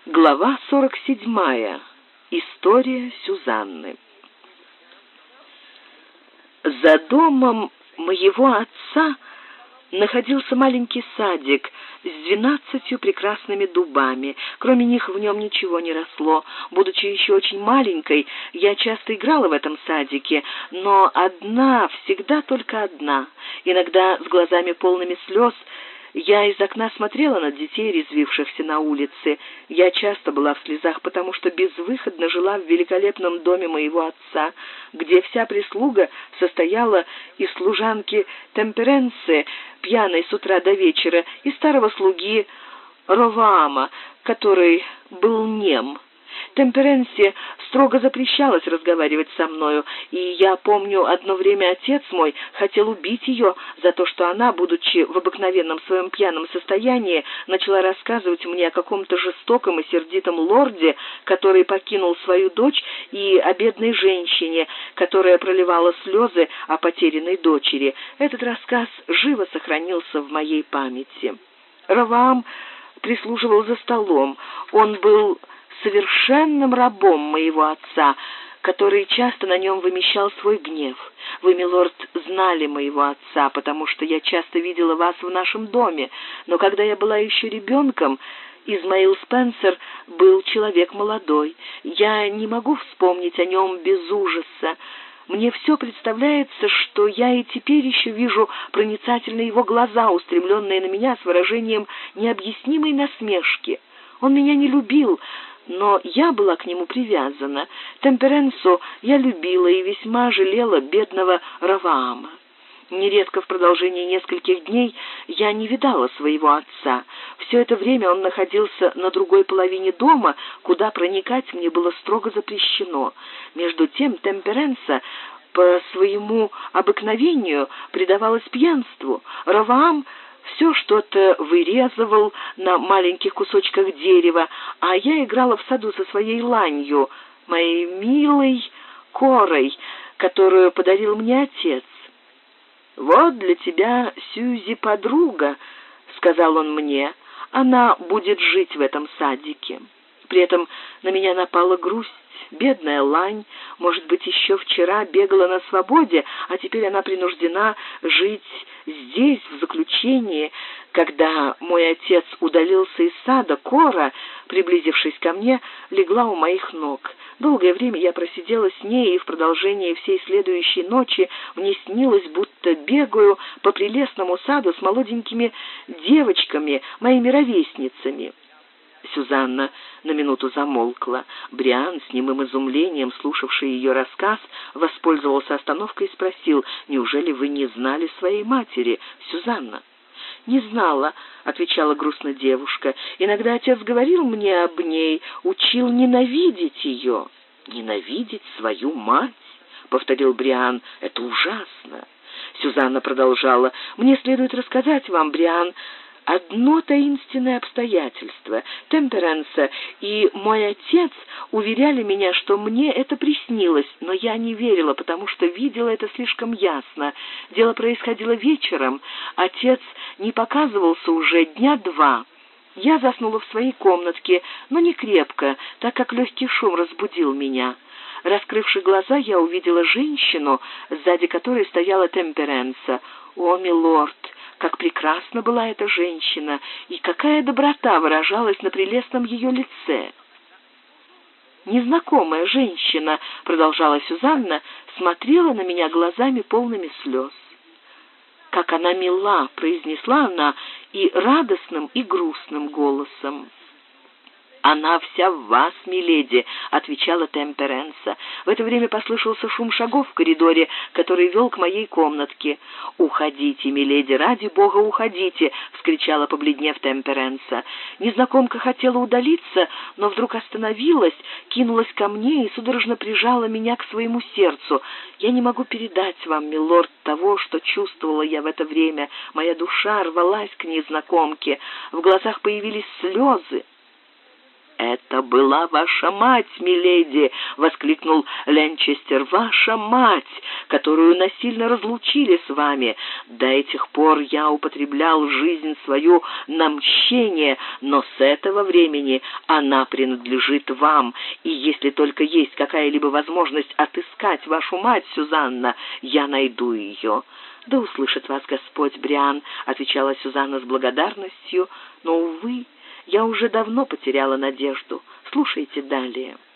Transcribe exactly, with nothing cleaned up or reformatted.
Глава сорок седьмая. История Сюзанны. За домом моего отца находился маленький садик с двенадцатью прекрасными дубами. Кроме них в нем ничего не росло. Будучи еще очень маленькой, я часто играла в этом садике, но одна, всегда только одна. Иногда с глазами полными слез я из окна смотрела на детей, резвившихся на улице. Я часто была в слезах, потому что безвыходно жила в великолепном доме моего отца, где вся прислуга состояла из служанки Темперенсе, пьяной с утра до вечера, и старого слуги Роваама, который был нем. Темперенсе строго запрещалось разговаривать со мною, и я помню, одно время отец мой хотел убить ее за то, что она, будучи в обыкновенном своем пьяном состоянии, начала рассказывать мне о каком-то жестоком и сердитом лорде, который покинул свою дочь, и о бедной женщине, которая проливала слезы о потерянной дочери. Этот рассказ живо сохранился в моей памяти. Роваам прислуживал за столом. Он был совершенным рабом моего отца, который часто на нем вымещал свой гнев. Вы, милорд, знали моего отца, потому что я часто видела вас в нашем доме, но когда я была еще ребенком, Измаил Спенсер был человек молодой. Я не могу вспомнить о нем без ужаса. Мне все представляется, что я и теперь еще вижу проницательные его глаза, устремленные на меня с выражением необъяснимой насмешки. Он меня не любил, но я была к нему привязана. Темперенсу я любила и весьма жалела бедного Роваама. Нередко в продолжении нескольких дней я не видала своего отца. Все это время он находился на другой половине дома, куда проникать мне было строго запрещено. Между тем Темперенса по своему обыкновению предавалась пьянству. Роваам все что-то вырезывал на маленьких кусочках дерева, а я играла в саду со своей ланью, моей милой Корой, которую подарил мне отец. «Вот для тебя, Сьюзи, подруга», — сказал он мне, — «она будет жить в этом садике». При этом на меня напала грусть. Бедная лань, может быть, еще вчера бегала на свободе, а теперь она принуждена жить здесь, в заключении. Когда мой отец удалился из сада, Кора, приблизившись ко мне, легла у моих ног. Долгое время я просидела с ней, и в продолжении всей следующей ночи мне снилось, будто бегаю по прелестному саду с молоденькими девочками, моими ровесницами. Сюзанна на минуту замолкла. Бриан, с немым изумлением слушавший ее рассказ, воспользовался остановкой и спросил: «Неужели вы не знали своей матери, Сюзанна?» «Не знала», — отвечала грустно девушка. «Иногда отец говорил мне об ней, учил ненавидеть ее». «Ненавидеть свою мать?» — повторил Бриан. «Это ужасно». Сюзанна продолжала: «Мне следует рассказать вам, Бриан, одно таинственное обстоятельство. Темперенса и мой отец уверяли меня, что мне это приснилось, но я не верила, потому что видела это слишком ясно. Дело происходило вечером. Отец не показывался уже дня два. Я заснула в своей комнатке, но не крепко, так как легкий шум разбудил меня. Раскрывши глаза, я увидела женщину, сзади которой стояла Темперенса. О, милорд! Как прекрасна была эта женщина, и какая доброта выражалась на прелестном ее лице. Незнакомая женщина, продолжала Сюзанна, смотрела на меня глазами полными слез. Как она мила, произнесла она и радостным, и грустным голосом. «Она вся в вас, миледи», — отвечала Темперенса. В это время послышался шум шагов в коридоре, который вел к моей комнатке. «Уходите, миледи, ради бога, уходите!» — вскричала, побледнев, Темперенса. Незнакомка хотела удалиться, но вдруг остановилась, кинулась ко мне и судорожно прижала меня к своему сердцу. Я не могу передать вам, милорд, того, что чувствовала я в это время. Моя душа рвалась к незнакомке, в глазах появились слезы. «Это была ваша мать, миледи!» — воскликнул Ленчестер. «Ваша мать, которую насильно разлучили с вами. До этих пор я употреблял жизнь свою на мщение, но с этого времени она принадлежит вам, и если только есть какая-либо возможность отыскать вашу мать, Сюзанна, я найду ее». «Да услышит вас Господь, Бриан», — отвечала Сюзанна с благодарностью, «но, увы, я уже давно потеряла надежду. Слушайте далее».